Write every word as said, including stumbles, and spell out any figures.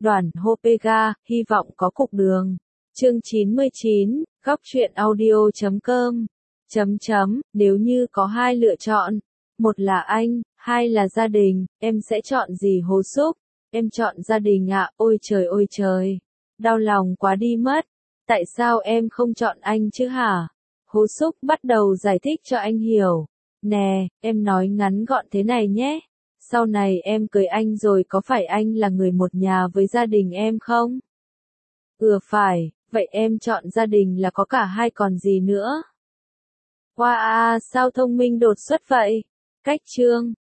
Đoàn Hopega, hy vọng có cục đường. Chương chín mươi chín, góc truyện audio chấm com. Chấm chấm, nếu như có hai lựa chọn, một là anh, hai là gia đình, em sẽ chọn gì Hồ Súc? Em chọn gia đình ạ, ôi trời ôi trời. Đau lòng quá đi mất. Tại sao em không chọn anh chứ hả? Hồ Súc bắt đầu giải thích cho anh hiểu. Nè, em nói ngắn gọn thế này nhé. Sau này em cưới anh rồi có phải anh là người một nhà với gia đình em không? Ừ phải, vậy em chọn gia đình là có cả hai còn gì nữa? Wow, sao thông minh đột xuất vậy? Cách chương